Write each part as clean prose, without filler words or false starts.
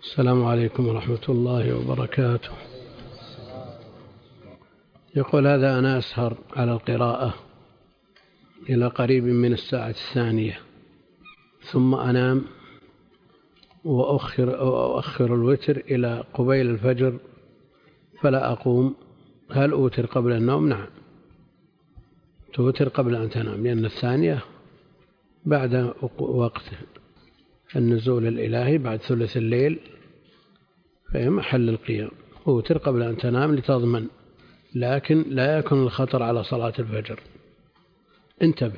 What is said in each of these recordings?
السلام عليكم ورحمة الله وبركاته. يقول هذا أنا أسهر على القراءة إلى قريب من الساعة 2 ثم أنام وأؤخر الوتر إلى قبيل الفجر فلا أقوم. هل أوتر قبل النوم؟ نعم، توتر قبل أن تنام، لأن 2 بعد وقت النزول الإلهي بعد ثلث الليل في محل القيام. أوتر قبل أن تنام لتضمن، لكن لا يكون الخطر على صلاة الفجر، انتبه.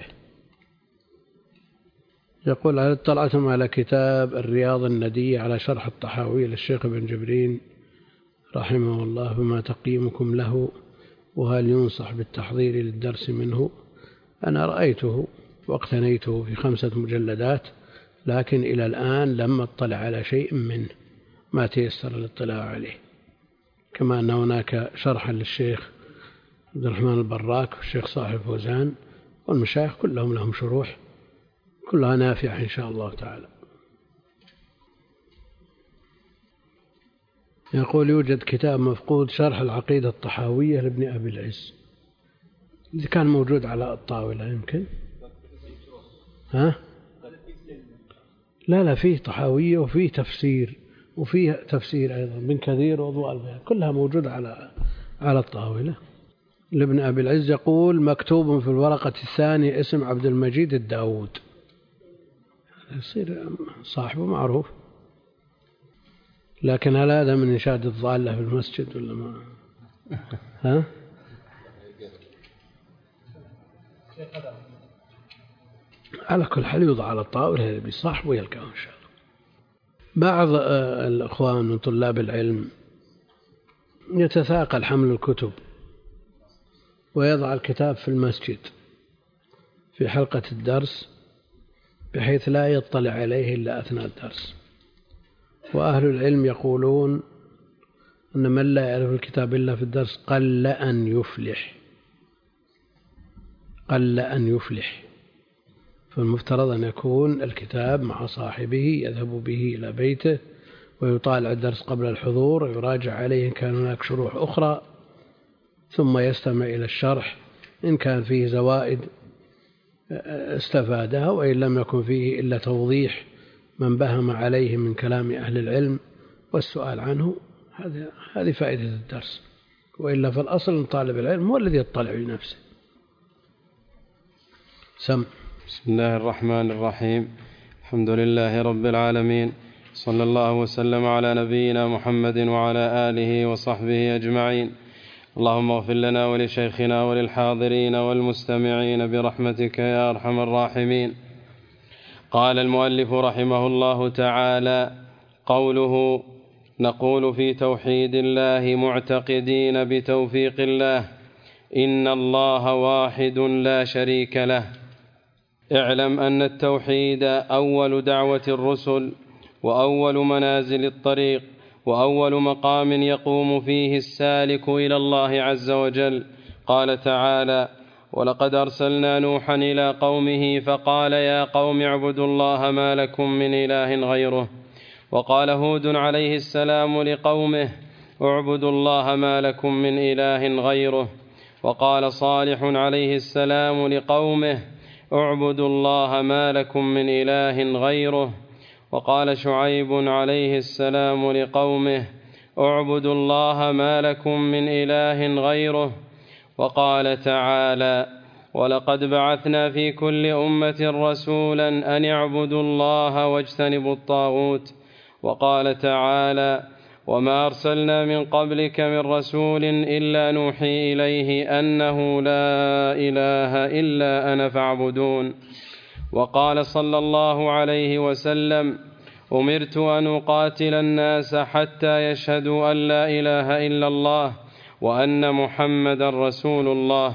يقول هل اطلعتم على كتاب الرياض الندي على شرح الطحاوي للشيخ ابن جبرين رحمه الله، فما تقييمكم له، وهل ينصح بالتحضير للدرس منه؟ أنا رأيته واقتنيته في 5 مجلدات، لكن إلى الآن لم أطلع على شيء منه، ما تيسر الاطلاع عليه. كما أن هناك شرحا للشيخ عبد الرحمن البراك والشيخ صاحب فوزان والمشايخ كلهم لهم شروح كلها نافعة إن شاء الله تعالى. يقول يوجد كتاب مفقود شرح العقيدة الطحاوية لابن أبي العز، إذا كان موجود على الطاولة يمكن. لا فيه طحاوية وفيه تفسير، وفيه تفسير أيضا بن كثير وضوء البيان، كلها موجودة على الطاولة لابن أبي العز. يقول مكتوب في الورقة 2 اسم عبد المجيد الداود، يصير صاحبه معروف، لكن هل هذا من إنشاد الضالة في المسجد ولا ما؟ على كل حال يوضع على الطاولة، هذا بصاحبه يلقاه إن شاء الله. بعض الأخوان من طلاب العلم يتثاقل حمل الكتب ويضع الكتاب في المسجد في حلقة الدرس بحيث لا يطلع عليه إلا أثناء الدرس. وأهل العلم يقولون أن من لا يعرف الكتاب إلا في الدرس قل أن يفلح. فالمفترض أن يكون الكتاب مع صاحبه يذهب به إلى بيته ويطالع الدرس قبل الحضور ويراجع عليه إن كان هناك شروح أخرى، ثم يستمع إلى الشرح إن كان فيه زوائد استفادها، وإن لم يكن فيه إلا توضيح من بهم عليه من كلام أهل العلم والسؤال عنه. هذه فائدة الدرس، وإلا فالأصل أن طالب العلم هو الذي يطلع لنفسه. بسم الله الرحمن الرحيم. الحمد لله رب العالمين، صلى الله وسلم على نبينا محمد وعلى آله وصحبه أجمعين. اللهم اغفر لنا ولشيخنا وللحاضرين والمستمعين برحمتك يا أرحم الراحمين. قال المؤلف رحمه الله تعالى: قوله نقول في توحيد الله معتقدين بتوفيق الله إن الله واحد لا شريك له. اعلم أن التوحيد أول دعوة الرسل، وأول منازل الطريق، وأول مقام يقوم فيه السالك إلى الله عز وجل. قال تعالى: ولقد أرسلنا نوحا إلى قومه فقال يا قوم اعبدوا الله ما لكم من إله غيره. وقال هود عليه السلام لقومه اعبدوا الله ما لكم من إله غيره. وقال صالح عليه السلام لقومه اعبدوا الله ما لكم من إله غيره. وقال شعيب عليه السلام لقومه اعبدوا الله ما لكم من إله غيره. وقال تعالى: ولقد بعثنا في كل أمة رسولا أن اعبدوا الله واجتنبوا الطاغوت. وقال تعالى: وما أرسلنا من قبلك من رسول إلا نوحي إليه أنه لا إله إلا أنا فاعبدون. وقال صلى الله عليه وسلم: أمرت أن أقاتل الناس حتى يشهدوا أن لا إله إلا الله وأن محمدا رسول الله.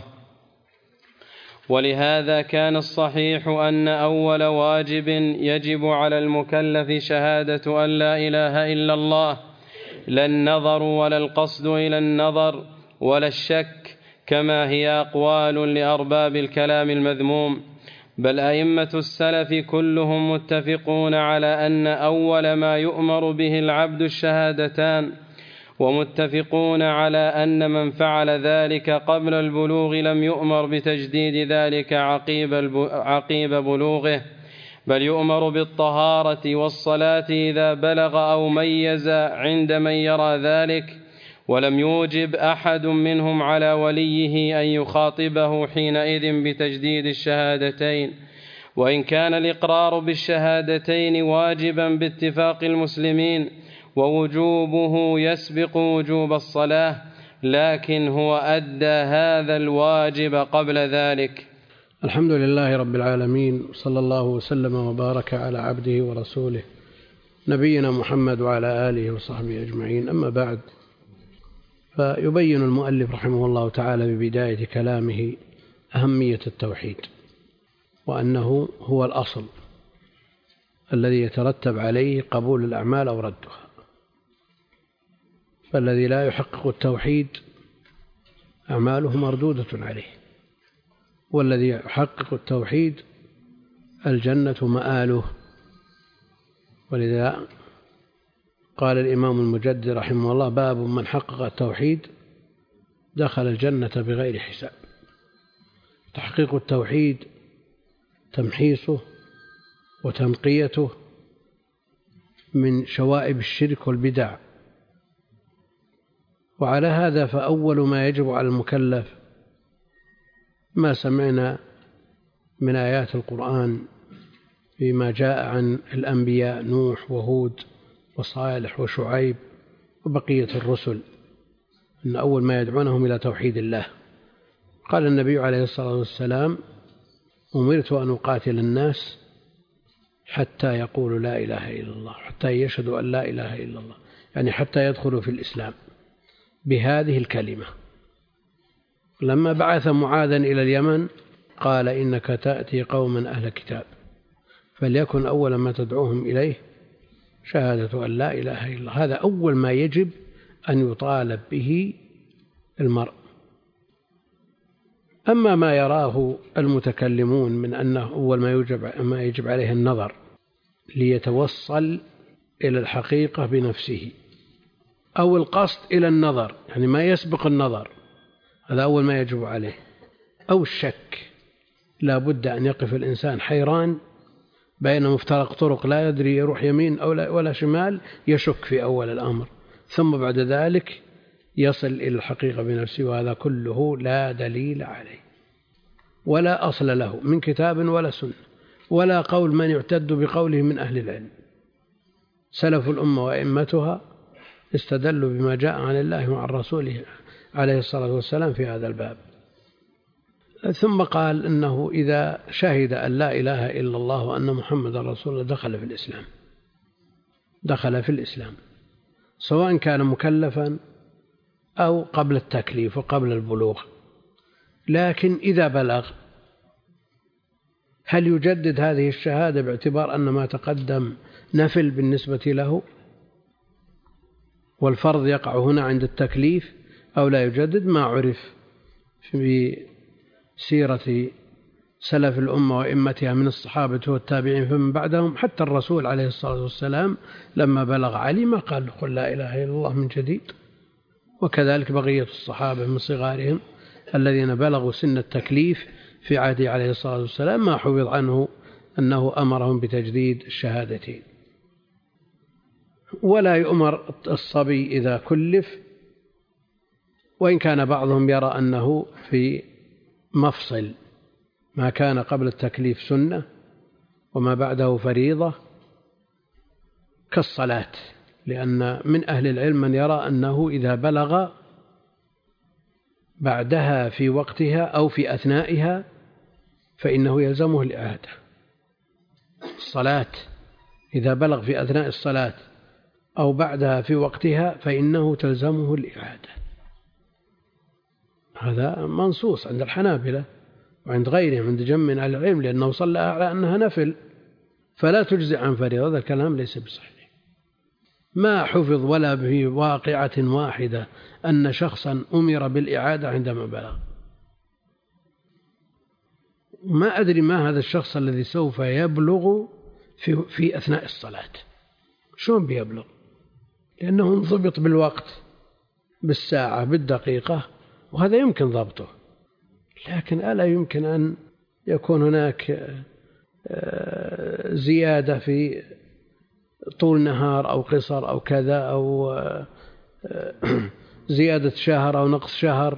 ولهذا كان الصحيح أن أول واجب يجب على المكلف شهادة أن لا إله إلا الله، لا النظر ولا القصد إلى النظر ولا الشك كما هي أقوال لأرباب الكلام المذموم، بل أئمة السلف كلهم متفقون على أن أول ما يؤمر به العبد الشهادتان، ومتفقون على أن من فعل ذلك قبل البلوغ لم يؤمر بتجديد ذلك عقيب بلوغه، بل يؤمر بالطهارة والصلاة إذا بلغ أو ميز عند من يرى ذلك. ولم يوجب أحد منهم على وليه أن يخاطبه حينئذ بتجديد الشهادتين، وإن كان الإقرار بالشهادتين واجبا باتفاق المسلمين ووجوبه يسبق وجوب الصلاة، لكن هو أدى هذا الواجب قبل ذلك. الحمد لله رب العالمين، صلى الله وسلم وبارك على عبده ورسوله نبينا محمد وعلى آله وصحبه أجمعين. أما بعد، فيبين المؤلف رحمه الله تعالى ببداية كلامه أهمية التوحيد، وأنه هو الأصل الذي يترتب عليه قبول الأعمال أو ردها. فالذي لا يحقق التوحيد أعماله مردودة عليه، والذي يحقق التوحيد الجنة مآله. ولذا قال الإمام المجدد رحمه الله: باب من حقق التوحيد دخل الجنة بغير حساب. تحقيق التوحيد تمحيصه وتنقيته من شوائب الشرك والبدع. وعلى هذا فأول ما يجب على المكلف ما سمعنا من آيات القرآن فيما جاء عن الأنبياء نوح وهود وصالح وشعيب وبقية الرسل، أن أول ما يدعونهم إلى توحيد الله. قال النبي عليه الصلاة والسلام: أمرت أن أقاتل الناس حتى يقولوا لا إله إلا الله، حتى يشهدوا أن لا إله إلا الله، يعني حتى يدخلوا في الإسلام بهذه الكلمة. لما بعث معاذا إلى اليمن قال: إنك تأتي قوما أهل كتاب، فليكن أول ما تدعوهم إليه شهادة أن لا إله إلا الله. هذا أول ما يجب أن يطالب به المرء. أما ما يراه المتكلمون من أنه أول ما يجب عليه النظر ليتوصل إلى الحقيقة بنفسه، أو القصد إلى النظر، يعني ما يسبق النظر، هذا أول ما يجب عليه، أو الشك، لا بد أن يقف الإنسان حيران بين مفترق طرق، لا يدري يروح يمين أو ولا شمال، يشك في أول الأمر، ثم بعد ذلك يصل إلى الحقيقة بنفسه. وهذا كله لا دليل عليه ولا أصل له من كتاب ولا سنة، ولا قول من يعتد بقوله من أهل العلم. سلف الأمة وأئمتها استدلوا بما جاء عن الله وعن رسوله عليه الصلاة والسلام في هذا الباب. ثم قال إنه إذا شهد أن لا إله إلا الله وأن محمد رسول الله دخل في الإسلام، سواء كان مكلفا أو قبل التكليف وقبل البلوغ. لكن إذا بلغ، هل يجدد هذه الشهادة باعتبار أن ما تقدم نفل بالنسبة له، والفرض يقع هنا عند التكليف، أو لا يجدد؟ ما عرف في سيرة سلف الأمة وإمتها من الصحابة والتابعين فمن بعدهم، حتى الرسول عليه الصلاة والسلام لما بلغ علي ما قال: قل لا إله إلا الله من جديد. وكذلك بقية الصحابة من صغارهم الذين بلغوا سن التكليف في عهده عليه الصلاة والسلام ما حفظ عنه أنه أمرهم بتجديد الشهادتين. ولا يؤمر الصبي إذا كلف، وإن كان بعضهم يرى أنه في مفصل، ما كان قبل التكليف سنة وما بعده فريضة كالصلاة، لأن من أهل العلم من يرى أنه إذا بلغ بعدها في وقتها أو في أثنائها فإنه يلزمه الإعادة. الصلاة إذا بلغ في أثناء الصلاة أو بعدها في وقتها فإنه تلزمه الإعادة. هذا منصوص عند الحنابلة وعند غيرهم، عند جمع من أهل العلم، لأنه صلى على أنها نفل فلا تجزئ عن فريضة. هذا الكلام ليس بصحيح. ما حفظ ولا في واقعة واحدة أن شخصا أمر بالإعادة عندما بلغ. ما أدري ما هذا الشخص الذي سوف يبلغ في أثناء الصلاة، شلون بيبلغ؟ لأنه انضبط بالوقت، بالساعة، بالدقيقة، وهذا يمكن ضبطه. لكن ألا يمكن أن يكون هناك زيادة في طول نهار أو قصر أو كذا، أو زيادة شهر أو نقص شهر،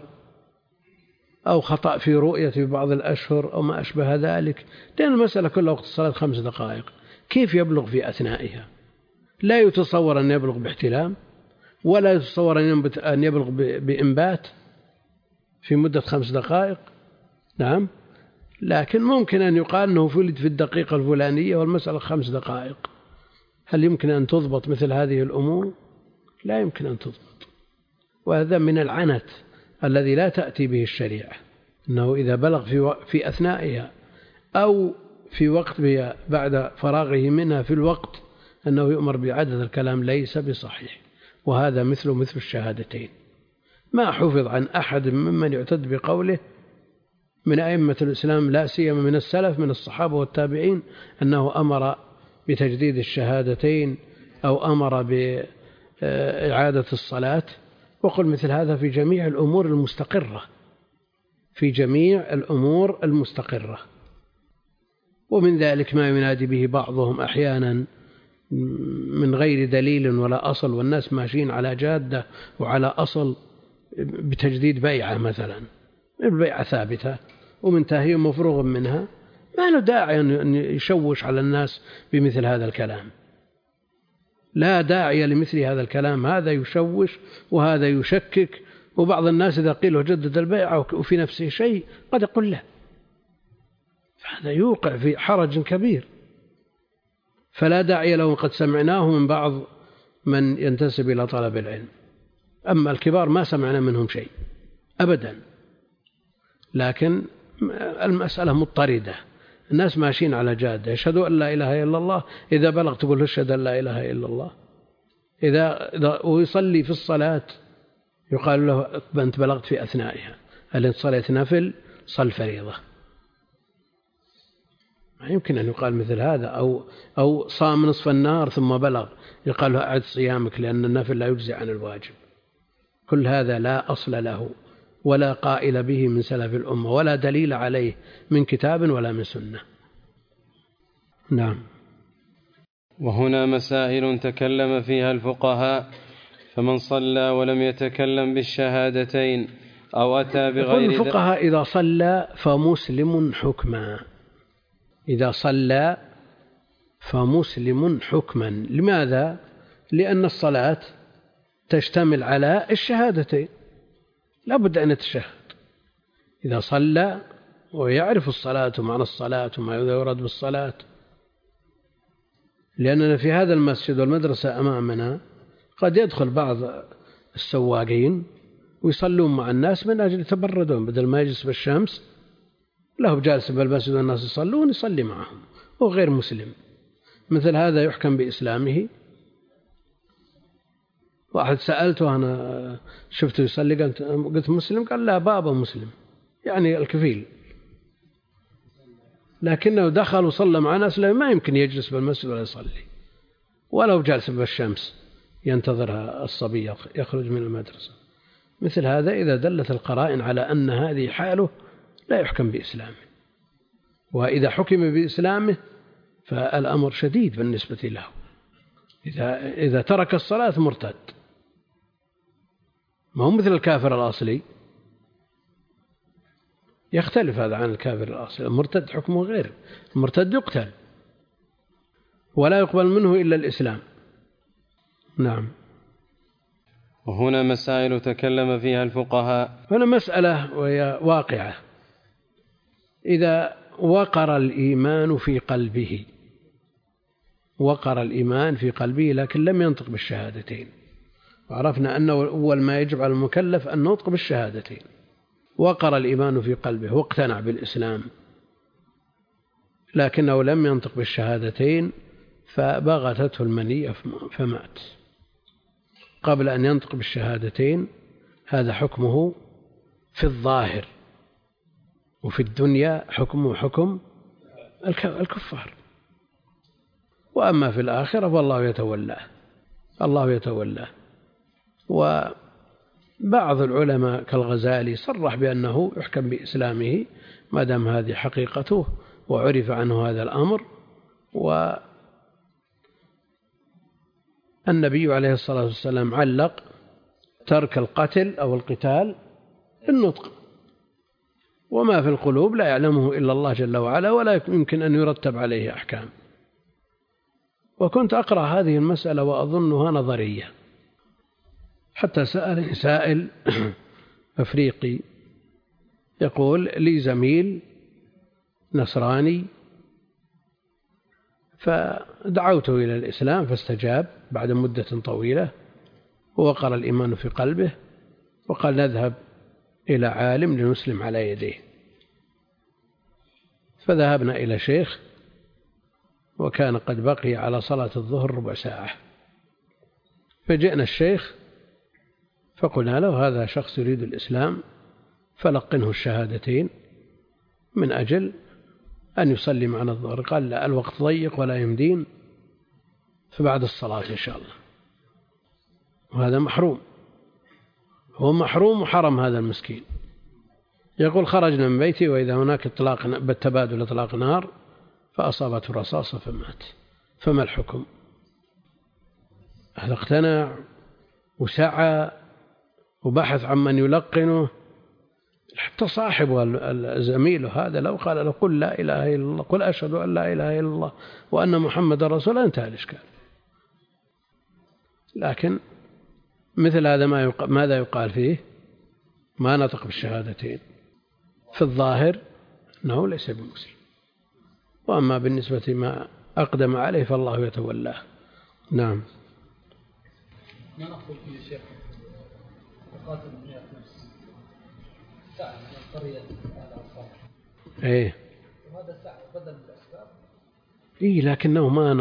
أو خطأ في رؤية في بعض الأشهر أو ما أشبه ذلك؟ لأن المسألة كل وقت الصلاة 5 دقائق، كيف يبلغ في أثنائها؟ لا يتصور أن يبلغ باحتلام، ولا يتصور أن يبلغ بإنبات في مدة 5 دقائق. نعم، لكن ممكن أن يقال أنه ولد في الدقيقة الفلانية والمسألة 5 دقائق. هل يمكن أن تضبط مثل هذه الأمور؟ لا يمكن أن تضبط، وهذا من العنت الذي لا تأتي به الشريعة، أنه إذا بلغ في أثنائها أو في وقت بعد فراغه منها في الوقت أنه يؤمر بعدد الكلام، ليس بصحيح. وهذا مثل الشهادتين. ما حفظ عن أحد ممن يعتد بقوله من أئمة الإسلام، لا سيما من السلف من الصحابة والتابعين، أنه أمر بتجديد الشهادتين أو أمر بإعادة الصلاة. وقل مثل هذا في جميع الأمور المستقرة، في جميع الأمور المستقرة. ومن ذلك ما ينادي به بعضهم أحيانا من غير دليل ولا أصل، والناس ماشيين على جادة وعلى أصل، بتجديد بيعة مثلا، البيعة ثابتة ومنتهي مفروغ منها، ما له داعي أن يشوش على الناس بمثل هذا الكلام. لا داعي لمثل هذا الكلام، هذا يشوش وهذا يشكك. وبعض الناس إذا قيل له جدد البيعة وفي نفسه شيء قد يقول له، فهذا يوقع في حرج كبير. فلا داعي له، قد سمعناه من بعض من ينتسب إلى طلب العلم. أما الكبار ما سمعنا منهم شيء أبدا. لكن المسألة مضطردة، الناس ماشيين على جادة، يشهدوا أن لا إله إلا الله، إذا بلغ تقول له اشهد أن لا إله إلا الله. إذا ويصلي في الصلاة يقال له أنت بلغت في أثنائها، هل أنت صليت نفل؟ صل فريضة. ما يمكن أن يقال مثل هذا. أو صام نصف النهار ثم بلغ، يقال له أعد صيامك لأن النفل لا يجزي عن الواجب. كل هذا لا أصل له ولا قائل به من سلف الأمة، ولا دليل عليه من كتاب ولا من سنة. نعم. وهنا مسائل تكلم فيها الفقهاء، فمن صلى ولم يتكلم بالشهادتين أو أتى بغير الفقهاء إذا صلى فمسلم حكما، إذا صلى فمسلم حكما. لماذا؟ لأن الصلاة تشتمل على الشهادتين، لا بد أن يتشهد. إذا صلى ويعرف الصلاة ومعنى الصلاة وما يراد بالصلاة، لأننا في هذا المسجد والمدرسة أمامنا قد يدخل بعض السواقين ويصلون مع الناس من أجل يتبردون، بدل ما يجلس بالشمس له جالس بالمسجد والناس يصلون يصلي معهم، هو غير مسلم. مثل هذا يحكم بإسلامه. واحد سألته أنا شفته يصلي، قلت مسلم؟ قال لا، بابا مسلم، يعني الكفيل، لكنه دخل وصلى مع ناس ما يمكن يجلس بالمسجد ولا يصلي، ولو جالس بالشمس ينتظر الصبي يخرج من المدرسة. مثل هذا إذا دلت القرائن على أن هذه حاله لا يحكم بإسلامه، وإذا حكم بإسلامه فالأمر شديد بالنسبة له. إذا ترك الصلاة مرتد، ما هو مثل الكافر الأصلي، يختلف هذا عن الكافر الأصلي. المرتد حكمه غير، المرتد يقتل ولا يقبل منه إلا الإسلام. نعم. وهنا مسائل تكلم فيها الفقهاء. هنا مسألة وهي واقعة. إذا وقر الإيمان في قلبه، وقر الإيمان في قلبه لكن لم ينطق بالشهادتين، وعرفنا أنه أول ما يجب على المكلف أن ينطق بالشهادتين. وقر الإيمان في قلبه واقتنع بالإسلام لكنه لم ينطق بالشهادتين، فبغتته المنية فمات قبل أن ينطق بالشهادتين. هذا حكمه في الظاهر، وفي الدنيا حكمه حكم الكفار، وأما في الآخرة فالله يتولاه، الله يتولاه. وبعض العلماء كالغزالي صرح بأنه يحكم بإسلامه ما دام هذه حقيقته وعرف عنه هذا الأمر. والنبي عليه الصلاة والسلام علق ترك القتل أو القتال بالنطق، وما في القلوب لا يعلمه إلا الله جل وعلا، ولا يمكن أن يرتب عليه أحكام. وكنت أقرأ هذه المسألة وأظنها نظرية، حتى سألني سائل أفريقي يقول لي زميل نصراني فدعوته إلى الإسلام فاستجاب بعد مدة طويلة ووقر الإيمان في قلبه، وقال نذهب إلى عالم لنسلم على يديه. فذهبنا إلى شيخ وكان قد بقي على صلاة الظهر ربع ساعة، فجئنا الشيخ فقلنا له هذا شخص يريد الإسلام فلقنه الشهادتين من أجل أن يصلي معنا الظهر. قال لا، الوقت ضيق ولا يمدين، فبعد الصلاة إن شاء الله. وهذا محروم، هو محروم وحرم هذا المسكين. يقول خرجنا من بيتي وإذا هناك بالتبادل إطلاق نار فأصابته رصاصة فمات. فما الحكم؟ هذا اقتنع وسعى وبحث عن من يلقنه، حتى صاحبه زميله هذا لو قال له قل لا إله إلا الله، قل أشهد أن لا إله إلا الله وأن محمد رسول الله، انتهى الإشكال. لكن مثل هذا ماذا يقال فيه؟ ما نطق بالشهادتين، في الظاهر أنه ليس بمسلم، وأما بالنسبة ما أقدم عليه فالله يتولاه. نعم. ما نقول فيه شيخ وقاتل من نفس سعى من قرية على أصحابه. إيه. وهذا سعى بدل الأسباب. إيه لكنه ما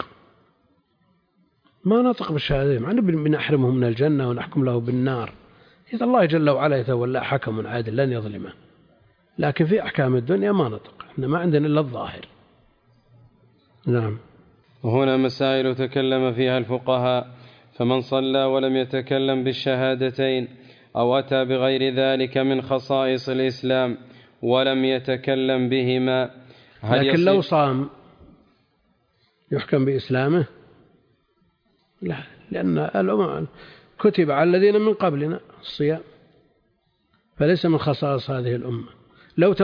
نطق بالشهادة، معنى بنحرمه من الجنة ونحكم له بالنار. إذا الله جل وعلا يتولى حكم عادل لن يظلمه، لكن في أحكام الدنيا ما نطق، إحنا ما عندنا إلا الظاهر. نعم. وهنا مسائل تكلم فيها الفقهاء، فمن صلى ولم يتكلم بالشهادتين أو أتى بغير ذلك من خصائص الإسلام ولم يتكلم بهما، لكن لو صام يحكم بإسلامه؟ لا، لأن الأمم كتب على الذين من قبلنا الصيام، فليس من خصائص هذه الأمة. لو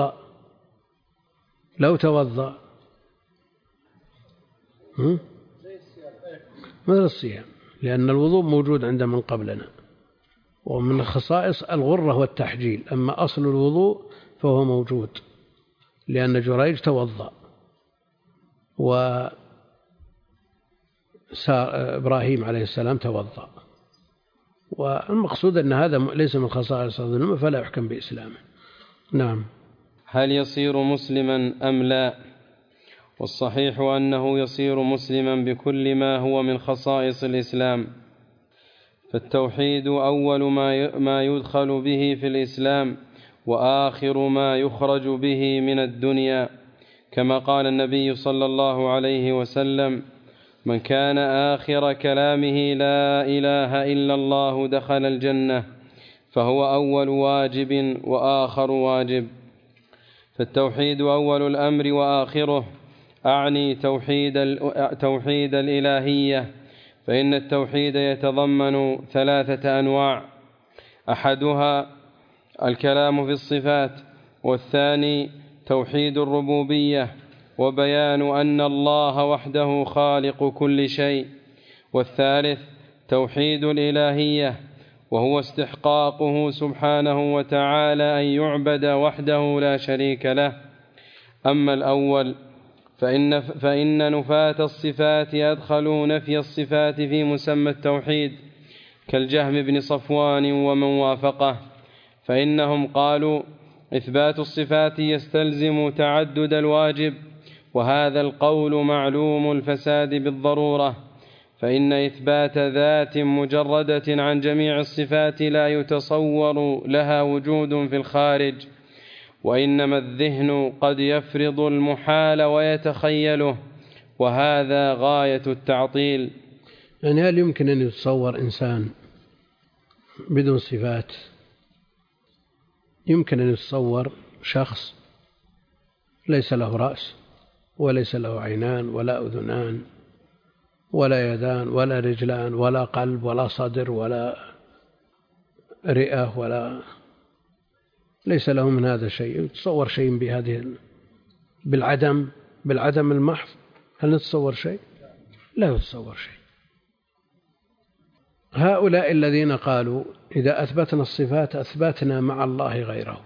توضأ مثل الصيام، لأن الوضوء موجود عند من قبلنا، ومن خصائص الغرة والتحجيل، أما أصل الوضوء فهو موجود، لأن جريج توضأ إبراهيم عليه السلام توضأ، والمقصود أن هذا ليس من خصائص هذه الأمة فلا يحكم بإسلامه. نعم. هل يصير مسلما أم لا؟ والصحيح أنه يصير مسلما بكل ما هو من خصائص الإسلام، فالتوحيد أول ما يدخل به في الإسلام وآخر ما يخرج به من الدنيا، كما قال النبي صلى الله عليه وسلم: من كان آخر كلامه لا إله إلا الله دخل الجنة، فهو أول واجب وآخر واجب. فالتوحيد أول الأمر وآخره، أعني توحيد الإلهية، فإن التوحيد يتضمن 3 أنواع: أحدها الكلام في الصفات، والثاني توحيد الربوبية وبيان أن الله وحده خالق كل شيء، والثالث توحيد الإلهية وهو استحقاقه سبحانه وتعالى أن يعبد وحده لا شريك له. أما الأول فإن نفاة الصفات يدخلوا نفي الصفات في مسمى التوحيد، كالجهم بن صفوان ومن وافقه، فإنهم قالوا إثبات الصفات يستلزم تعدد الواجب، وهذا القول معلوم الفساد بالضرورة، فإن إثبات ذات مجردة عن جميع الصفات لا يتصور لها وجود في الخارج، وإنما الذهن قد يفرض المحال ويتخيله، وهذا غاية التعطيل. يعني هل يمكن أن يتصور إنسان بدون صفات؟ يمكن أن يتصور شخص ليس له رأس وليس له عينان ولا أذنان ولا يدان ولا رجلان ولا قلب ولا صدر ولا رئة ولا ليس له من هذا شيء؟ يتصور شيء بهذه بالعدم المحض؟ هل نتصور شيء؟ لا يتصور شيء. هؤلاء الذين قالوا إذا أثبتنا الصفات أثبتنا مع الله غيره،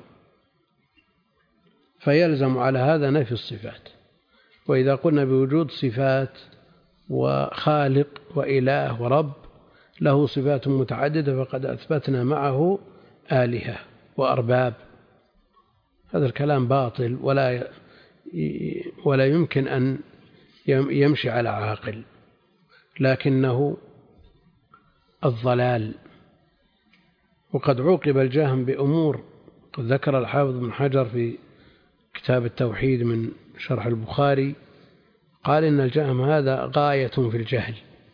فيلزم على هذا نفي الصفات. وإذا قلنا بوجود صفات وخالق وإله ورب له صفات متعددة فقد أثبتنا معه آلهة وأرباب. هذا الكلام باطل ولا يمكن أن يمشي على عاقل، لكنه الضلال. وقد عوقب الجهم بأمور قد ذكر الحافظ بن حجر في كتاب التوحيد من شرح البخاري، قال إن الجهم هذا غاية في الجهل،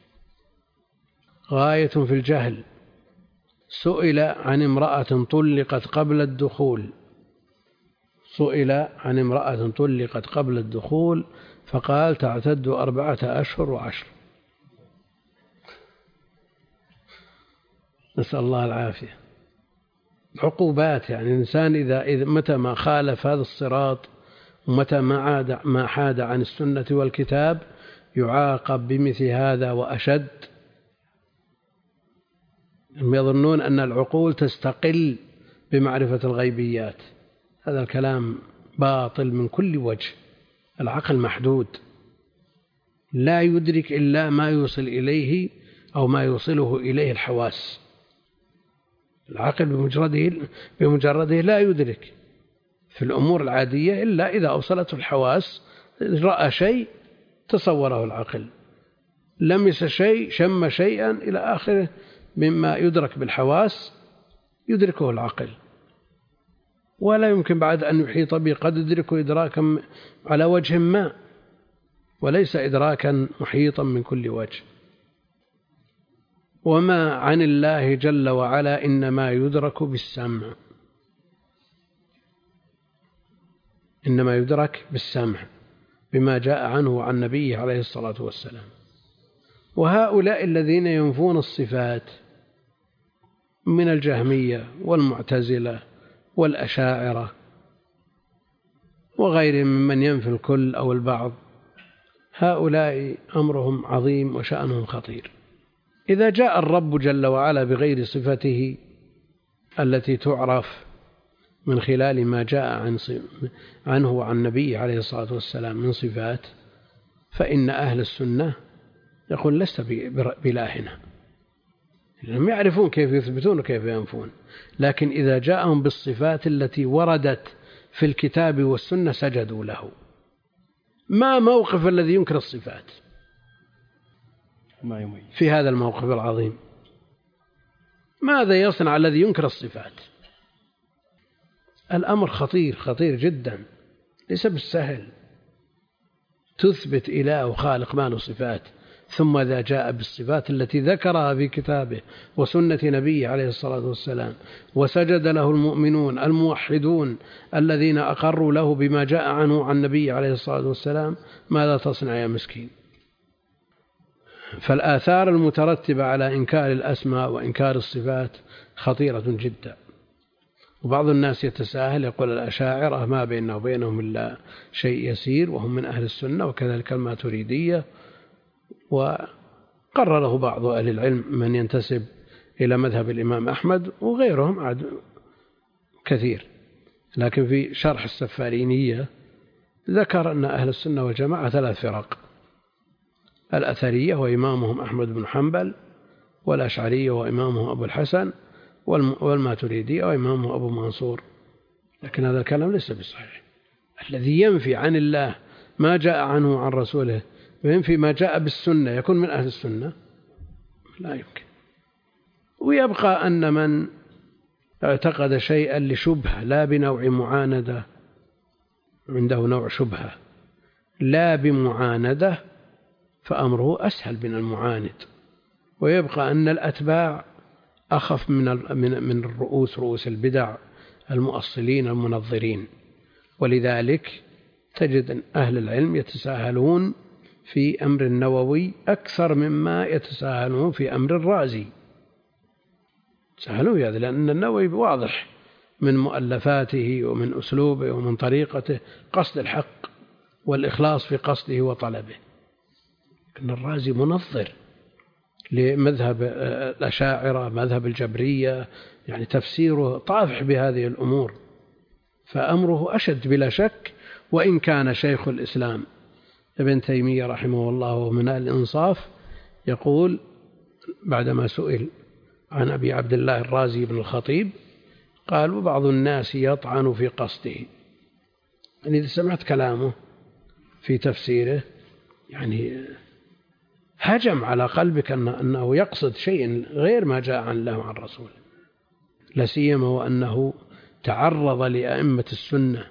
غاية في الجهل. سئل عن امرأة طلقت قبل الدخول، سئل عن امرأة طلقت قبل الدخول فقال تعتد 4 أشهر و10. نسأل الله العافية. عقوبات، يعني الإنسان إذا متى ما خالف هذا الصراط ومتى ما حاد عن السنة والكتاب يعاقب بمثل هذا وأشد. هم يظنون أن العقول تستقل بمعرفة الغيبيات، هذا الكلام باطل من كل وجه. العقل محدود، لا يدرك إلا ما يوصل إليه أو ما يوصله إليه الحواس. العقل بمجرده لا يدرك في الأمور العادية إلا إذا أوصلته الحواس. رأى شيء تصوره العقل، لمس شيء، شم شيئا إلى آخره مما يدرك بالحواس يدركه العقل، ولا يمكن بعد أن يحيط به، قد يدركه إدراكا على وجه ما وليس إدراكا محيطا من كل وجه. وما عن الله جل وعلا إنما يدرك بالسمع، إنما يدرك بالسمع بما جاء عنه عن نبيه عليه الصلاة والسلام. وهؤلاء الذين ينفون الصفات من الجهمية والمعتزلة والأشاعرة وغيرهم ممن ينفي الكل أو البعض، هؤلاء أمرهم عظيم وشأنهم خطير. إذا جاء الرب جل وعلا بغير صفته التي تعرف من خلال ما جاء عنه وعن النبي عليه الصلاة والسلام من صفات، فإن أهل السنة يقول لست بإلهنا، لأنهم يعرفون كيف يثبتون وكيف ينفون. لكن إذا جاءهم بالصفات التي وردت في الكتاب والسنة سجدوا له. ما موقف الذي ينكر الصفات في هذا الموقف العظيم؟ ماذا يصنع الذي ينكر الصفات؟ الأمر خطير خطير جدا، ليس بالسهل تثبت إله وخالق ما له صفات، ثم إذا جاء بالصفات التي ذكرها في كتابه وسنة نبيه عليه الصلاة والسلام وسجد له المؤمنون الموحدون الذين أقروا له بما جاء عنه عن النبي عليه الصلاة والسلام، ماذا تصنع يا مسكين؟ فالآثار المترتبة على إنكار الأسماء وإنكار الصفات خطيرة جدا. وبعض الناس يتساهل يقول الأشاعرة ما بيننا وبينهم إلا شيء يسير وهم من أهل السنة، وكذلك الماتريدية. وقرره بعض أهل العلم من ينتسب إلى مذهب الإمام أحمد وغيرهم عاد كثير. لكن في شرح السفارينية ذكر أن أهل السنة والجماعة 3 فرق: الأثرية وإمامهم أحمد بن حنبل، والأشعرية وإمامهم أبو الحسن، والماتريدية وإمامهم أبو منصور. لكن هذا الكلام ليس بصحيح. الذي ينفي عن الله ما جاء عنه عن رسوله وينفي ما جاء بالسنة يكون من أهل السنة؟ لا يمكن. ويبقى أن من اعتقد شيئا لشبهة لا بنوع معاندة عنده نوع شبهة لا بمعاندة فأمره أسهل من المعاند، ويبقى أن الأتباع أخف من رؤوس البدع المؤصلين المنظرين. ولذلك تجد أن أهل العلم يتساهلون في أمر النووي أكثر مما يتساهلون في أمر الرازي. سهلوا هذا لأن النووي واضح من مؤلفاته ومن أسلوبه ومن طريقته قصد الحق والإخلاص في قصده وطلبه. لكن الرازي منظر لمذهب الأشاعرة، مذهب الجبرية، يعني تفسيره طافح بهذه الأمور، فأمره أشد بلا شك. وإن كان شيخ الإسلام ابن تيمية رحمه الله من الإنصاف يقول بعدما سئل عن أبي عبد الله الرازي بن الخطيب قال: وبعض الناس يطعن في قصده. يعني إذا سمعت كلامه في تفسيره يعني هجم على قلبك أنه يقصد شيء غير ما جاء عن الله وعن رسوله، لا سيما وأنه تعرض لأئمة السنة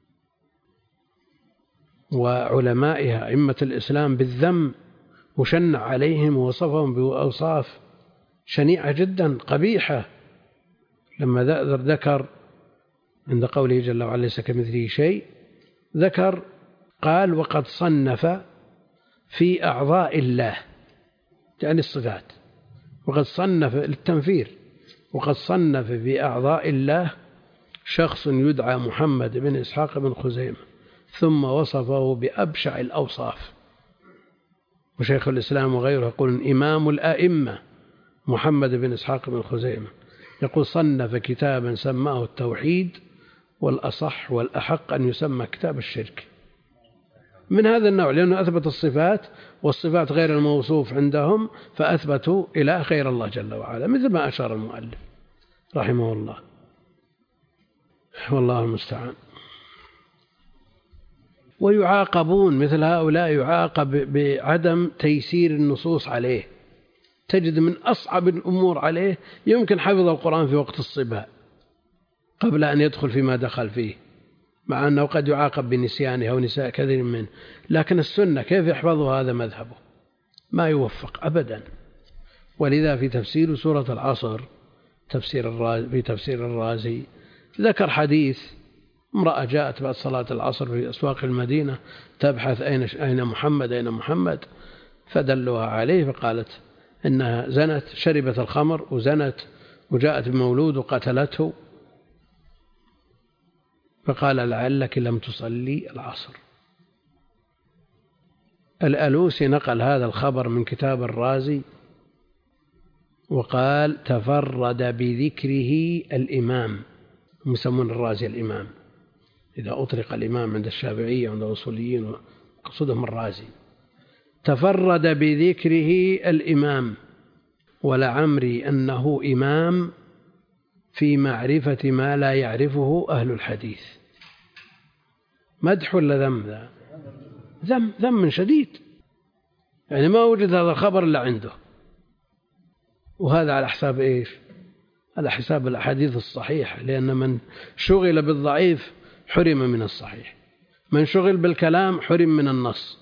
وعلمائها أئمة الإسلام بالذم وشنع عليهم ووصفهم بأوصاف شنيعة جدا قبيحة. لما ذكر عند قوله جل وعلا ليس كمثله شيء ذكر قال: وقد صنف في أعضاء الله، يعني الصفات، وقد صنف للتنفير، وقد صنف في أعضاء الله شخص يدعى محمد بن إسحاق بن خزيمة، ثم وصفه بأبشع الأوصاف. وشيخ الإسلام وغيره يقول إمام الأئمة محمد بن إسحاق بن خزيمة يقول: صنف كتابا سماه التوحيد، والأصح والأحق أن يسمى كتاب الشرك. من هذا النوع، لأنه أثبت الصفات والصفات غير الموصوف عندهم، فأثبتوا إلى غير الله جل وعلا، مثل ما أشار المؤلف رحمه الله. والله المستعان. ويعاقبون مثل هؤلاء، يعاقب بعدم تيسير النصوص عليه. تجد من أصعب الأمور عليه يمكن حفظ القرآن في وقت الصبا قبل أن يدخل فيما دخل فيه، مع أنه قد يعاقب بنسيانه أو نساء كثير منه، لكن السنة كيف يحفظه؟ هذا مذهبه، ما يوفق أبدا. ولذا في تفسير سورة العصر في تفسير الرازي ذكر حديث امرأة جاءت بعد صلاة العصر في أسواق المدينة تبحث أين محمد، فدلوها عليه فقالت إنها زنت، شربت الخمر وزنت وجاءت بمولود وقتلته، فقال: لعلك لم تصلي العصر. الألوسي نقل هذا الخبر من كتاب الرازي وقال: تفرد بذكره الإمام. يسمون الرازي الإمام، إذا أطلق الإمام عند الشافعية وعند الأصوليين قصدهم الرازي. تفرد بذكره الإمام، ولعمري أنه إمام في معرفة ما لا يعرفه أهل الحديث. مدح ولا ذم؟ ذا ذم شديد، يعني ما وجد هذا الخبر إلا عنده. وهذا على حساب إيش؟ على حساب الأحاديث الصحيحة، لأن من شغل بالضعيف حرم من الصحيح، من شغل بالكلام حرم من النص،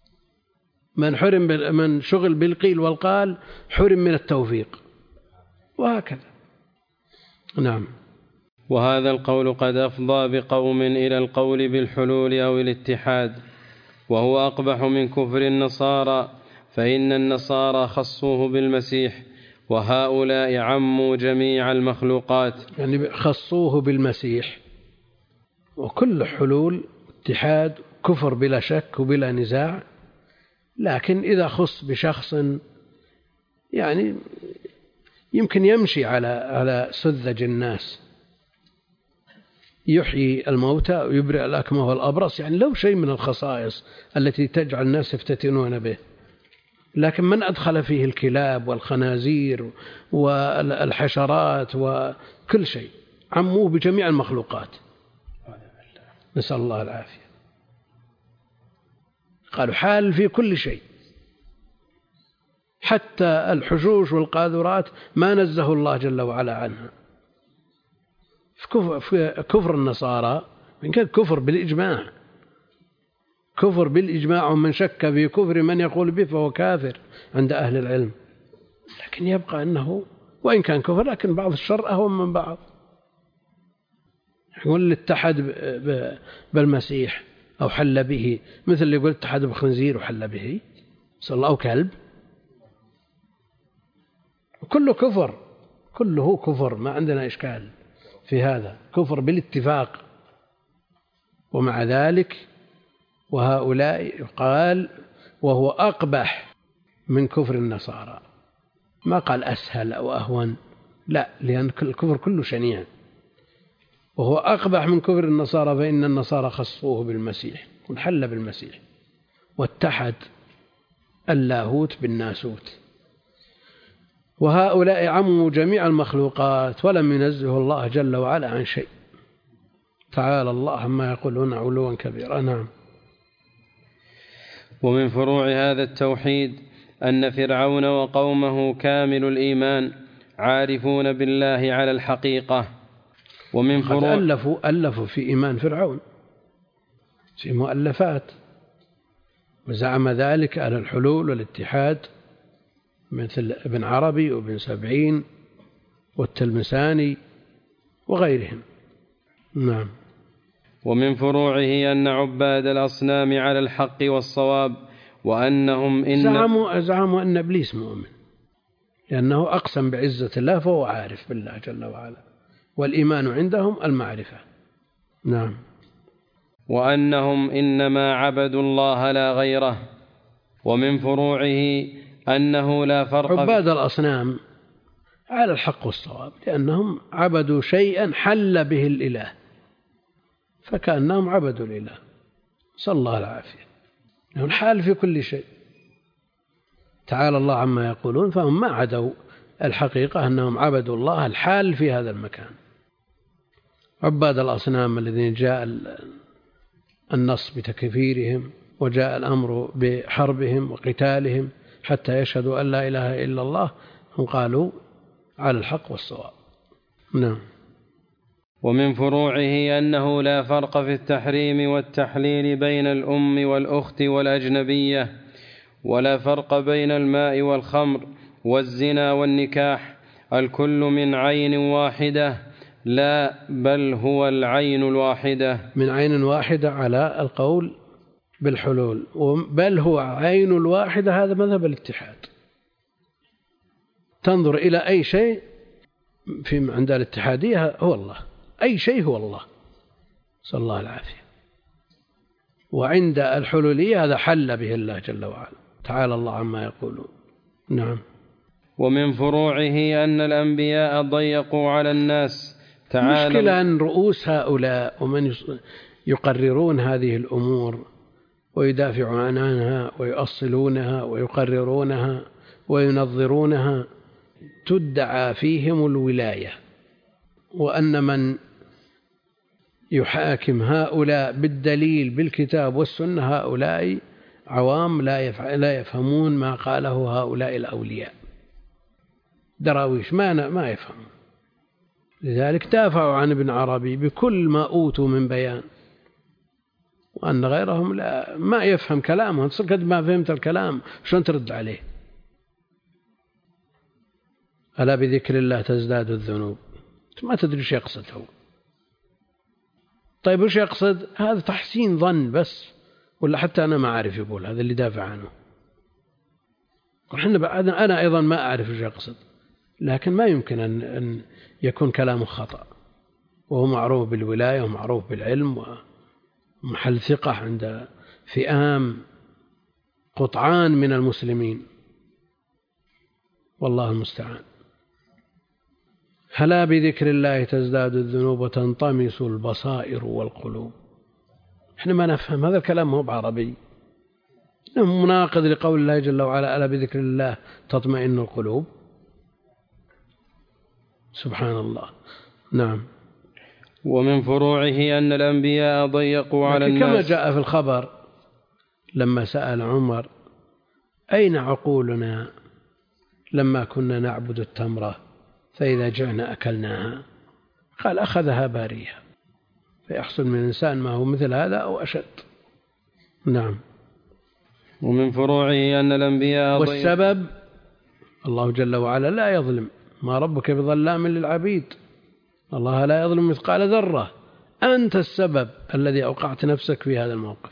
من شغل بالقيل والقال حرم من التوفيق، وهكذا. نعم. وهذا القول قد أفضى بقوم إلى القول بالحلول أو الاتحاد، وهو أقبح من كفر النصارى، فإن النصارى خصوه بالمسيح، وهؤلاء عموا جميع المخلوقات. يعني خصوه بالمسيح، وكل حلول اتحاد كفر بلا شك وبلا نزاع. لكن إذا خص بشخص يعني يمكن يمشي على سذج الناس، يحيي الموتى ويبرئ الأكمه والأبرص، يعني لو شيء من الخصائص التي تجعل الناس يفتتنون به. لكن من أدخل فيه الكلاب والخنازير والحشرات وكل شيء، عموه بجميع المخلوقات، نسأل الله العافية. قالوا حال في كل شيء، حتى الحشوش والقاذورات ما نزه الله جل وعلا عنها. في كفر النصارى من كان كفر بالإجماع، كفر بالإجماع، ومن شك في كفر من يقول به فهو كافر عند أهل العلم. لكن يبقى أنه وإن كان كفر لكن بعض الشر أهون من بعض. يقول اللي اتحد بالمسيح أو حل به مثل اللي يقول اتحد بخنزير وحل به صلى الله، أو كلب، كله كفر، كله كفر، ما عندنا إشكال في هذا، كفر بالاتفاق. ومع ذلك وهؤلاء يقال وهو أقبح من كفر النصارى، ما قال أسهل أو أهون، لا، لأن الكفر كله شنيع، وهو أقبح من كفر النصارى، فإن النصارى خصوه بالمسيح ونحل بالمسيح واتحد اللاهوت بالناسوت. وهؤلاء عموا جميع المخلوقات ولم ينزه الله جل وعلا عن شيء، تعالى الله عما يقولون علوا كبيرا. نعم. ومن فروع هذا التوحيد أن فرعون وقومه كامل الإيمان عارفون بالله على الحقيقة. ومن فروع ألفوا في إيمان فرعون في مؤلفات، وزعم ذلك على الحلول والاتحاد، مثل ابن عربي وابن سبعين والتلمساني وغيرهم. نعم. ومن فروعه أن عباد الأصنام على الحق والصواب، وأنهم زعموا أن إبليس مؤمن لأنه أقسم بعزة الله فهو عارف بالله جل وعلا، والإيمان عندهم المعرفة. نعم. وأنهم إنما عبدوا الله لا غيره. ومن فروعه أنه لا فرق عباد الأصنام على الحق والصواب لأنهم عبدوا شيئا حل به الإله، فكأنهم عبدوا الإله، صلى الله العافية، لأنهم حال في كل شيء، تعالى الله عما يقولون، فهم ما عدوا الحقيقة أنهم عبدوا الله الحال في هذا المكان. عباد الأصنام الذين جاء النص بتكفيرهم وجاء الأمر بحربهم وقتالهم حتى يشهدوا أن لا إله إلا الله، هم قالوا على الحق والصواب. نعم. ومن فروعه أنه لا فرق في التحريم والتحليل بين الأم والأخت والأجنبية، ولا فرق بين الماء والخمر والزنا والنكاح، الكل من عين واحدة، لا بل هو العين الواحدة. من عين واحدة على القول بالحلول، بل هو عين الواحدة، هذا مذهب الاتحاد. تنظر إلى أي شيء في عند الاتحادية هو الله، أي شيء هو الله، صلى الله العافية. وعند الحلولية هذا حل به الله جل وعلا، تعالى الله عما يقولون. نعم. ومن فروعه أن الأنبياء ضيقوا على الناس، مشكلة أن رؤوس هؤلاء ومن يقررون هذه الأمور ويدافعون عنها ويؤصلونها ويقررونها وينظرونها تدعى فيهم الولاية، وأن من يحاكم هؤلاء بالدليل بالكتاب والسنة هؤلاء عوام لا يفهمون ما قاله هؤلاء الأولياء، دراويش ما يفهمون. لذلك دافعوا عن ابن عربي بكل ما أوتوا من بيان، وأن غيرهم ما يفهم كلامه، قد ما فهمت الكلام شلون ترد عليه؟ ألا بذكر الله تزداد الذنوب، ما تدري ايش يقصد هو. طيب وش يقصد؟ هذا تحسين ظن بس، ولا حتى أنا ما أعرف يقول هذا اللي دافع عنه. أنا أيضا ما أعرف ايش يقصد، لكن ما يمكن أن يكون كلامه خطأ، وهو معروف بالولاية ومعروف بالعلم ومحل ثقة عند فئام قطعان من المسلمين، والله المستعان. هلا بذكر الله تزداد الذنوب وتنطمس البصائر والقلوب. احنا ما نفهم هذا الكلام، هو بعربي، مناقض لقول الله جل وعلا ألا بذكر الله تطمئن القلوب، سبحان الله. نعم. ومن فروعه أن الأنبياء ضيقوا على الناس، كما جاء في الخبر لما سأل عمر أين عقولنا لما كنا نعبد التمرة فإذا جعنا أكلناها، قال أخذها باريها، فيحصل من الإنسان ما هو مثل هذا أو أشد. نعم. ومن فروعه أن الأنبياء والسبب الله جل وعلا لا يظلم، ما ربك بظلام للعبيد، الله لا يظلم مثقال ذرة، أنت السبب الذي أوقعت نفسك في هذا الموقف.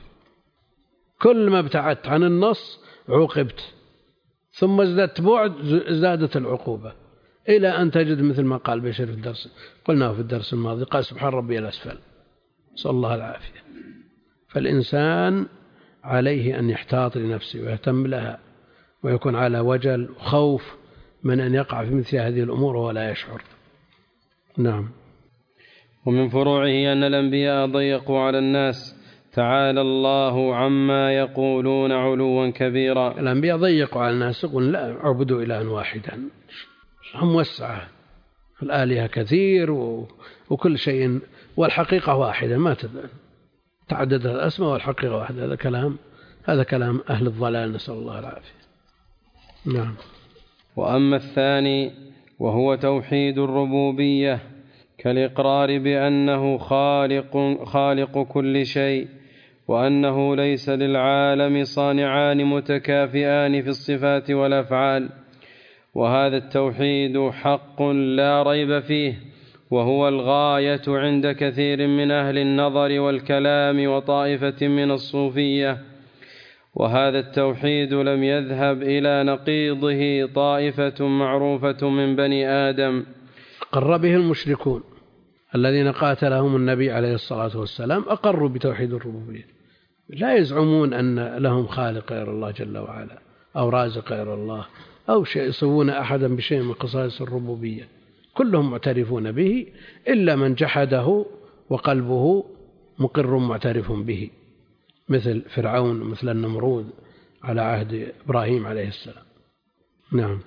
كل ما ابتعدت عن النص عوقبت، ثم ازددت بعد زادت العقوبة، إلى أن تجد مثل ما قال بشير في الدرس، قلناه في الدرس الماضي، قال سبحان ربي الأسفل، نسأل الله العافية. فالإنسان عليه أن يحتاط لنفسه ويهتم لها، ويكون على وجل وخوف من أن يقع في مثل هذه الأمور وهو لا يشعر. نعم. ومن فروعه أن الأنبياء ضيقوا على الناس، تعالى الله عما يقولون علوا كبيرا. الأنبياء ضيقوا على الناس، يقول لا اعبدوا إلها واحدا، هم وسعة، الآلهة كثير وكل شيء والحقيقة واحدة، ما تعدد الأسماء والحقيقة واحدة. هذا كلام أهل الضلال، نسأل الله العافية. نعم. وأما الثاني وهو توحيد الربوبية كالإقرار بأنه خالق كل شيء، وأنه ليس للعالم صانعان متكافئان في الصفات والأفعال، وهذا التوحيد حق لا ريب فيه، وهو الغاية عند كثير من أهل النظر والكلام وطائفة من الصوفية. وهذا التوحيد لم يذهب إلى نقيضه طائفة معروفة من بني آدم. أقر به المشركون الذين قاتلهم النبي عليه الصلاة والسلام، أقروا بتوحيد الربوبية، لا يزعمون أن لهم خالق غير الله جل وعلا أو رازق غير الله أو شيء يصفون أحدا بشيء من خصائص الربوبية، كلهم معترفون به إلا من جحده وقلبه مقر معترف به، مثل فرعون مثل النمرود على عهد إبراهيم عليه السلام. نعم.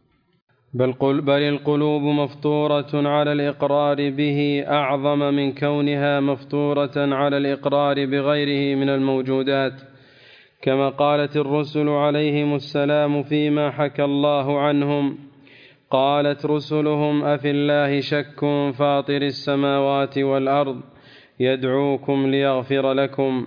بل القلوب مفطورة على الإقرار به أعظم من كونها مفطورة على الإقرار بغيره من الموجودات، كما قالت الرسل عليهم السلام فيما حكى الله عنهم، قالت رسلهم أفي الله شك فاطر السماوات والأرض يدعوكم ليغفر لكم.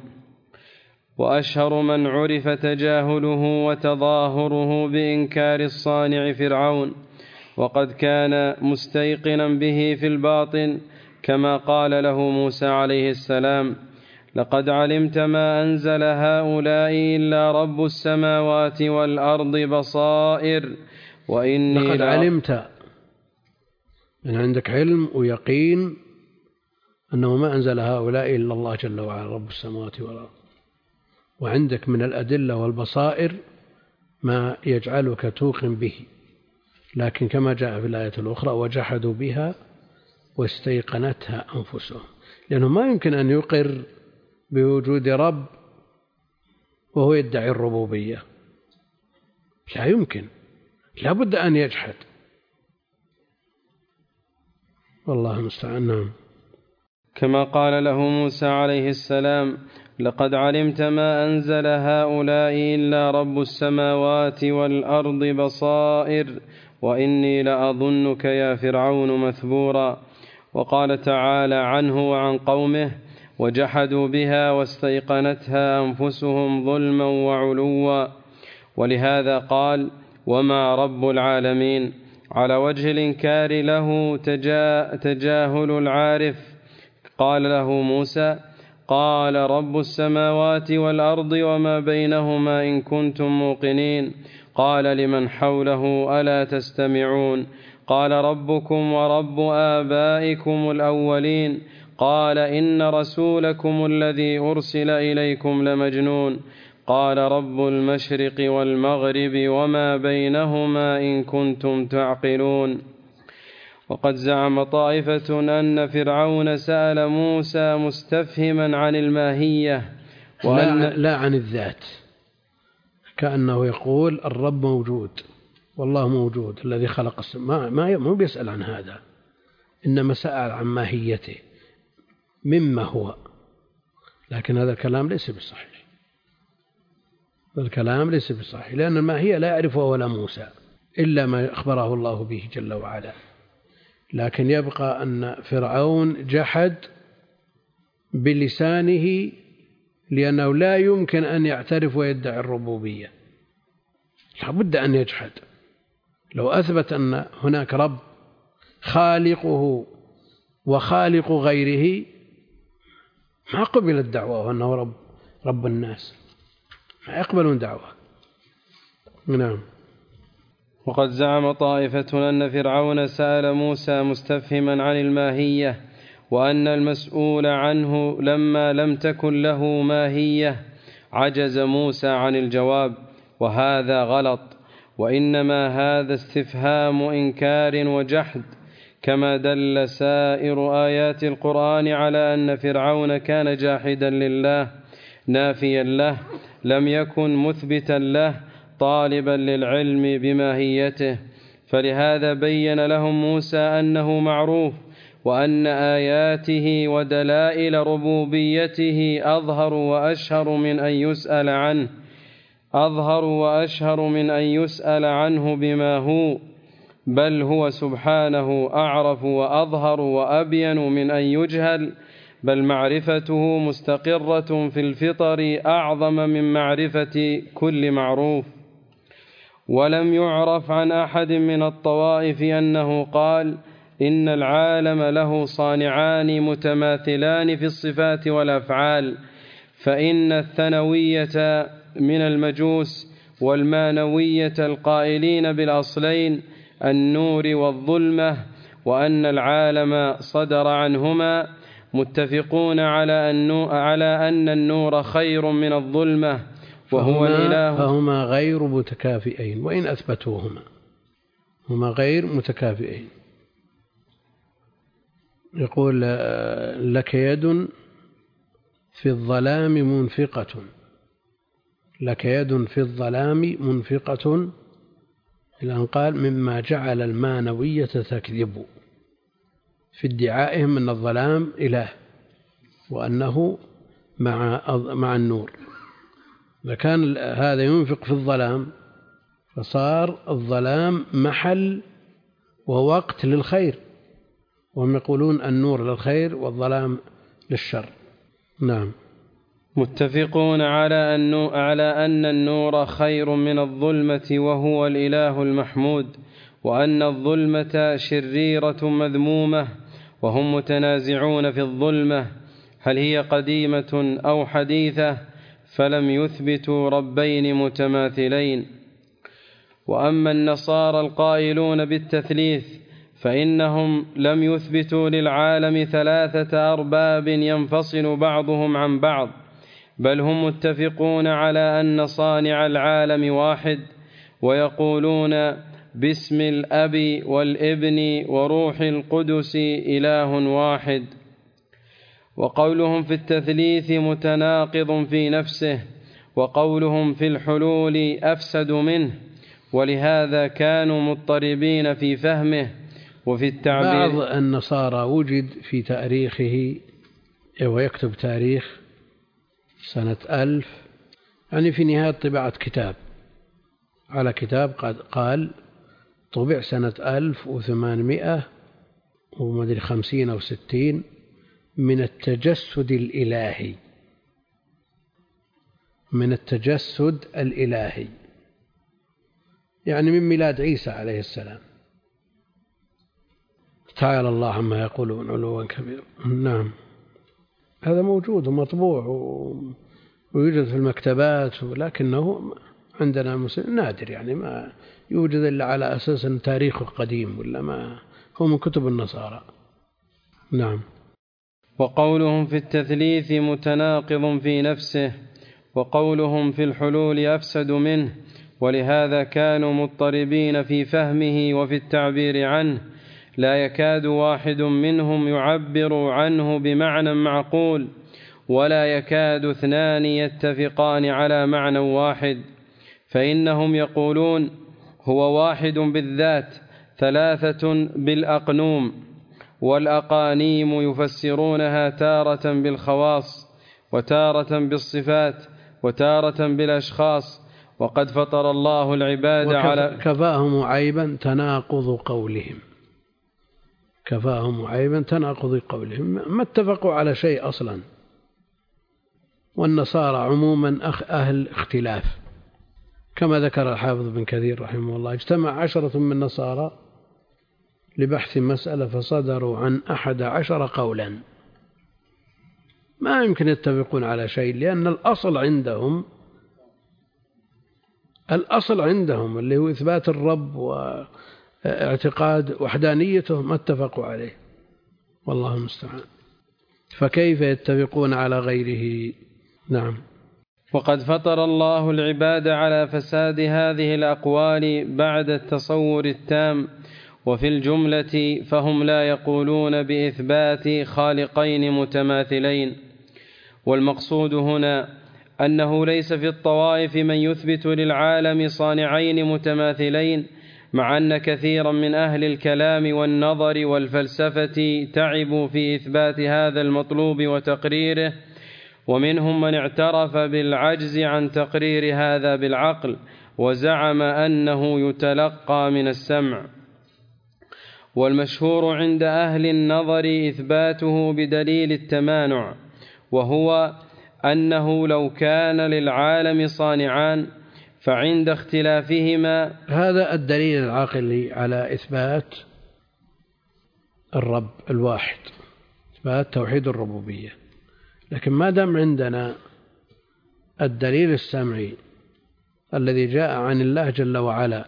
وأشهر من عرف تجاهله وتظاهره بإنكار الصانع فرعون، وقد كان مستيقنا به في الباطن، كما قال له موسى عليه السلام لقد علمت ما أنزل هؤلاء إلا رب السماوات والأرض بصائر وإني لقد علمت، من عندك علم ويقين أنه ما أنزل هؤلاء إلا الله جل وعلا رب السماوات والأرض، وعندك من الأدلة والبصائر ما يجعلك توقن به. لكن كما جاء في الآية الأخرى وجحدوا بها واستيقنتها أنفسهم، لأنه ما يمكن أن يقر بوجود رب وهو يدعي الربوبية، لا يمكن، لا بد أن يجحد، والله المستعان. نعم. كما قال له موسى عليه السلام لقد علمت ما أنزل هؤلاء إلا رب السماوات والأرض بصائر وإني لأظنك يا فرعون مثبورا. وقال تعالى عنه وعن قومه وجحدوا بها واستيقنتها أنفسهم ظلما وعلوا. ولهذا قال وما رب العالمين، على وجه الإنكار له تجاهل العارف. قال له موسى قال رب السماوات والأرض وما بينهما إن كنتم موقنين. قال لمن حوله ألا تستمعون. قال ربكم ورب آبائكم الأولين. قال إن رسولكم الذي أرسل إليكم لمجنون. قال رب المشرق والمغرب وما بينهما إن كنتم تعقلون. وقد زعم طائفة أن فرعون سأل موسى مستفهما عن الماهية لا عن الذات، كأنه يقول الرب موجود والله موجود الذي خلق السماء، ما بيسأل عن هذا، إنما سأل عن ماهيته مما هو. لكن هذا الكلام ليس بصحيح، الكلام ليس بصحيح، لأن الماهية لا يعرفها ولا موسى إلا ما أخبره الله به جل وعلا. لكن يبقى أن فرعون جحد بلسانه، لأنه لا يمكن أن يعترف ويدعي الربوبية، لابد أن يجحد. لو أثبت أن هناك رب خالقه وخالق غيره ما قبل الدعوة أنه رب الناس، ما يقبلون دعوة. نعم. وقد زعم طائفة أن فرعون سأل موسى مستفهما عن الماهية، وأن المسؤول عنه لما لم تكن له ماهية عجز موسى عن الجواب، وهذا غلط، وإنما هذا استفهام إنكار وجحد، كما دل سائر آيات القرآن على أن فرعون كان جاحدا لله نافيا له، لم يكن مثبتا له طالبا للعلم بماهيته. فلهذا بين لهم موسى أنه معروف، وأن آياته ودلائل ربوبيته أظهر وأشهر من أن يسأل عنه بما هو، بل هو سبحانه أعرف وأظهر وأبين من أن يجهل، بل معرفته مستقرة في الفطر أعظم من معرفة كل معروف. ولم يعرف عن أحد من الطوائف أنه قال إن العالم له صانعان متماثلان في الصفات والأفعال، فإن الثانوية من المجوس والمانوية القائلين بالأصلين النور والظلمة، وأن العالم صدر عنهما، متفقون على أن النور خير من الظلمة وهو الإله. فهما غير متكافئين، وإن أثبتوهما هما غير متكافئين. يقول لك يد في الظلام منفقة، لك يد في الظلام منفقة، إلى أن قال مما جعل المانوية تكذب في ادعائهم أن الظلام إله وأنه مع النور. فكان هذا ينفق في الظلام فصار الظلام محل ووقت للخير، وهم يقولون النور للخير والظلام للشر. نعم. متفقون على أن النور خير من الظلمة وهو الإله المحمود، وأن الظلمة شريرة مذمومة، وهم متنازعون في الظلمة هل هي قديمة أو حديثة، فلم يثبتوا ربين متماثلين. وأما النصارى القائلون بالتثليث فإنهم لم يثبتوا للعالم ثلاثة أرباب ينفصل بعضهم عن بعض، بل هم متفقون على أن صانع العالم واحد، ويقولون باسم الأب والابن وروح القدس إله واحد. وقولهم في التثليث متناقض في نفسه، وقولهم في الحلول أفسد منه، ولهذا كانوا مضطربين في فهمه وفي التعبير. بعض النصارى وجد في تاريخه ويكتب تاريخ سنة 1000، يعني في نهاية طباعة كتاب على كتاب قال طبع سنة 1850 أو 60 من التجسد الإلهي، من التجسد الإلهي، يعني من ميلاد عيسى عليه السلام. تعالى الله عما يقولون علوا كبيرا. نعم، هذا موجود ومطبوع ويوجد في المكتبات، ولكنه عندنا مسلم نادر، يعني ما يوجد إلا على أساس أن تاريخه قديم، ولا ما هو من كتب النصارى. نعم. وقولهم في التثليث متناقض في نفسه، وقولهم في الحلول أفسد منه، ولهذا كانوا مضطربين في فهمه وفي التعبير عنه، لا يكاد واحد منهم يعبر عنه بمعنى معقول، ولا يكاد اثنان يتفقان على معنى واحد، فإنهم يقولون هو واحد بالذات، ثلاثة بالأقنوم، والأقانيم يفسرونها تارة بالخواص، وتارة بالصفات، وتارة بالأشخاص، وقد فطر الله العباد على. كفاهم عيبا تناقض قولهم، كفاهم عيبا تناقض قولهم، ما اتفقوا على شيء أصلا، والنصارى عموما أهل اختلاف، كما ذكر الحافظ بن كثير رحمه الله: اجتمع 10 من النصارى لبحث مسألة فصدروا عن 11 قولا، ما يمكن يتفقون على شيء، لأن الأصل عندهم اللي هو إثبات الرب واعتقاد وحدانيته ما اتفقوا عليه، والله المستعان، فكيف يتفقون على غيره؟ نعم. وقد فطر الله العباد على فساد هذه الأقوال بعد التصور التام، وفي الجملة فهم لا يقولون بإثبات خالقين متماثلين. والمقصود هنا أنه ليس في الطوائف من يثبت للعالم صانعين متماثلين، مع أن كثيرا من أهل الكلام والنظر والفلسفة تعبوا في إثبات هذا المطلوب وتقريره، ومنهم من اعترف بالعجز عن تقرير هذا بالعقل وزعم أنه يتلقى من السمع. والمشهور عند أهل النظر إثباته بدليل التمانع، وهو أنه لو كان للعالم صانعان فعند اختلافهما، هذا الدليل العقلي على إثبات الرب الواحد، إثبات توحيد الربوبية. لكن ما دام عندنا الدليل السمعي الذي جاء عن الله جل وعلا،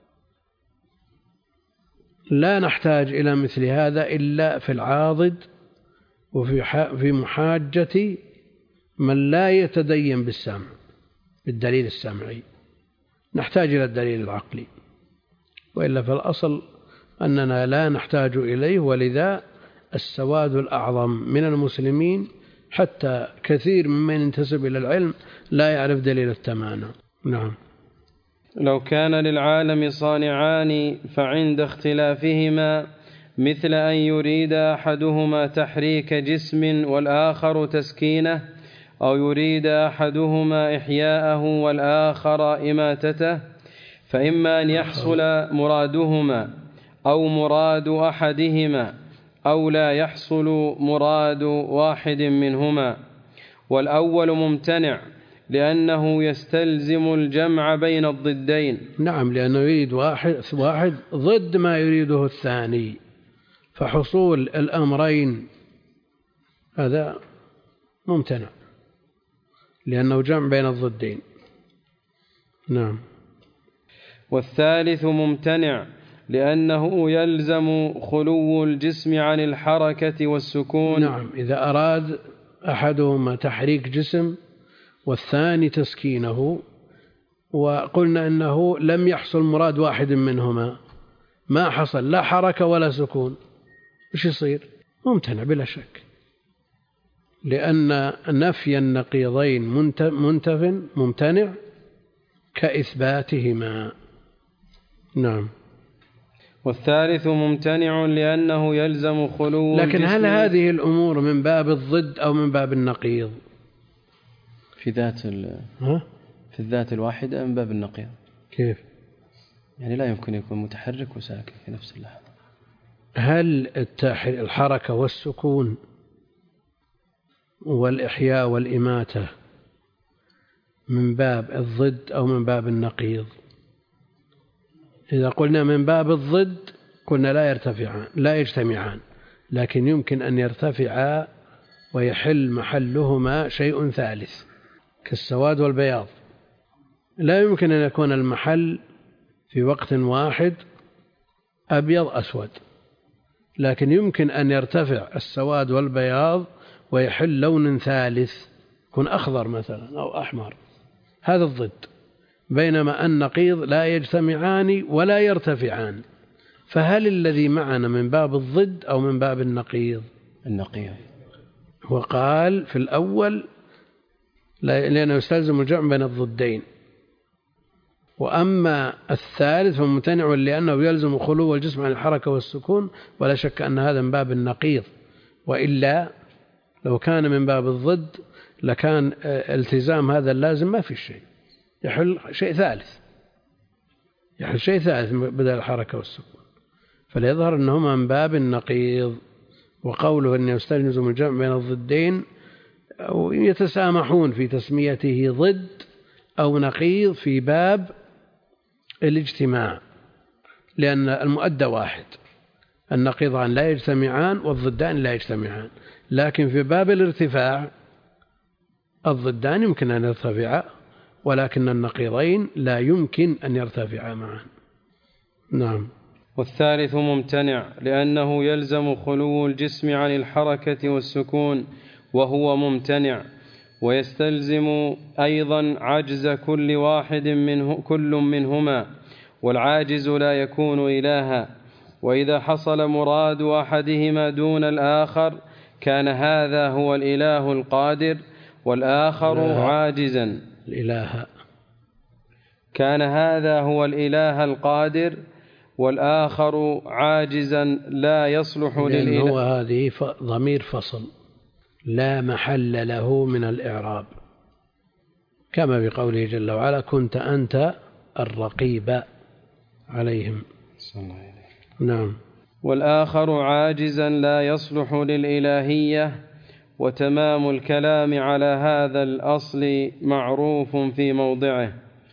لا نحتاج إلى مثل هذا إلا في العاضد وفي محاجة من لا يتدين بالسمع بالدليل السمعي، نحتاج إلى الدليل العقلي، وإلا في الأصل أننا لا نحتاج إليه. ولذا السواد الأعظم من المسلمين حتى كثير ممن ينتسب إلى العلم لا يعرف دليل التمانع. نعم. لو كان للعالم صانعان فعند اختلافهما مثل أن يريد أحدهما تحريك جسم والآخر تسكينه، أو يريد أحدهما إحياءه والآخر إماتته، فإما أن يحصل مرادهما أو مراد أحدهما، أو لا يحصل مراد واحد منهما. والأول ممتنع لأنه يستلزم الجمع بين الضدين. نعم، لأنه يريد واحد ضد ما يريده الثاني، فحصول الأمرين هذا ممتنع لأنه جمع بين الضدين. نعم. والثالث ممتنع لأنه يلزم خلو الجسم عن الحركة والسكون. نعم، إذا أراد أحدهما تحريك جسم والثاني تسكينه، وقلنا أنه لم يحصل مراد واحد منهما، ما حصل لا حركة ولا سكون، إيش يصير؟ ممتنع بلا شك، لأن نفي النقيضين ممتنع كإثباتهما. نعم. والثالث ممتنع لأنه يلزم خلو لكن الجسم. هل هذه الأمور من باب الضد أو من باب النقيض؟ في الذات الواحدة من باب النقيض. كيف؟ يعني لا يمكن يكون متحرك وساكن في نفس اللحظة. هل الحركة والسكون والإحياء والإماتة من باب الضد أو من باب النقيض؟ إذا قلنا من باب الضد قلنا لا يجتمعان، لكن يمكن أن يرتفعا ويحل محلهما شيء ثالث كالسواد والبياض. لا يمكن أن يكون المحل في وقت واحد أبيض أسود، لكن يمكن أن يرتفع السواد والبياض ويحل لون ثالث يكون أخضر مثلا أو أحمر، هذا الضد. بينما النقيض لا يجتمعان ولا يرتفعان. فهل الذي معنا من باب الضد أو من باب النقيض؟ النقيض. وقال في الأول لأنه يستلزم الجمع بين الضدين، وأما الثالث فممتنع لأنه يلزم خلو الجسم عن الحركة والسكون، ولا شك أن هذا من باب النقيض، وإلا لو كان من باب الضد لكان التزام هذا اللازم ما في شيء، يحل شيء ثالث بدل الحركة والسكون، فليظهر أنهما من باب النقيض. وقوله أن يستلزم الجمع بين الضدين أو يتسامحون في تسميته ضد أو نقيض في باب الاجتماع، لأن المؤدى واحد، النقيضان لا يجتمعان والضدان لا يجتمعان، لكن في باب الارتفاع الضدان يمكن أن يرتفعا ولكن النقيضين لا يمكن أن يرتفعا معا. نعم. والثالث ممتنع، لأنه يلزم خلو الجسم عن الحركة والسكون وهو ممتنع، ويستلزم أيضا عجز كل منهما، والعاجز لا يكون إلها. وإذا حصل مراد أحدهما دون الآخر كان هذا هو الإله القادر والآخر عاجزا. كان هذا هو الإله القادر والآخر عاجزا لا يصلح للإله. هو هذه ضمير فصل لا محل له من الإعراب، كما بقوله جل وعلا كنت أنت الرقيب عليهم. نعم. والآخر عاجزا لا يصلح للإلهية. وتمام الكلام على هذا الأصل معروف في موضعه.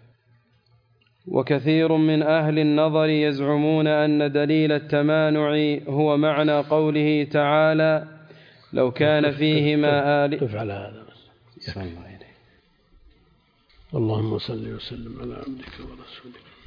وكثير من أهل النظر يزعمون أن دليل التمانع هو معنى قوله تعالى لو كان فيهما قف على هذا بس. اللهم صل وسلم على عبدك ورسولك.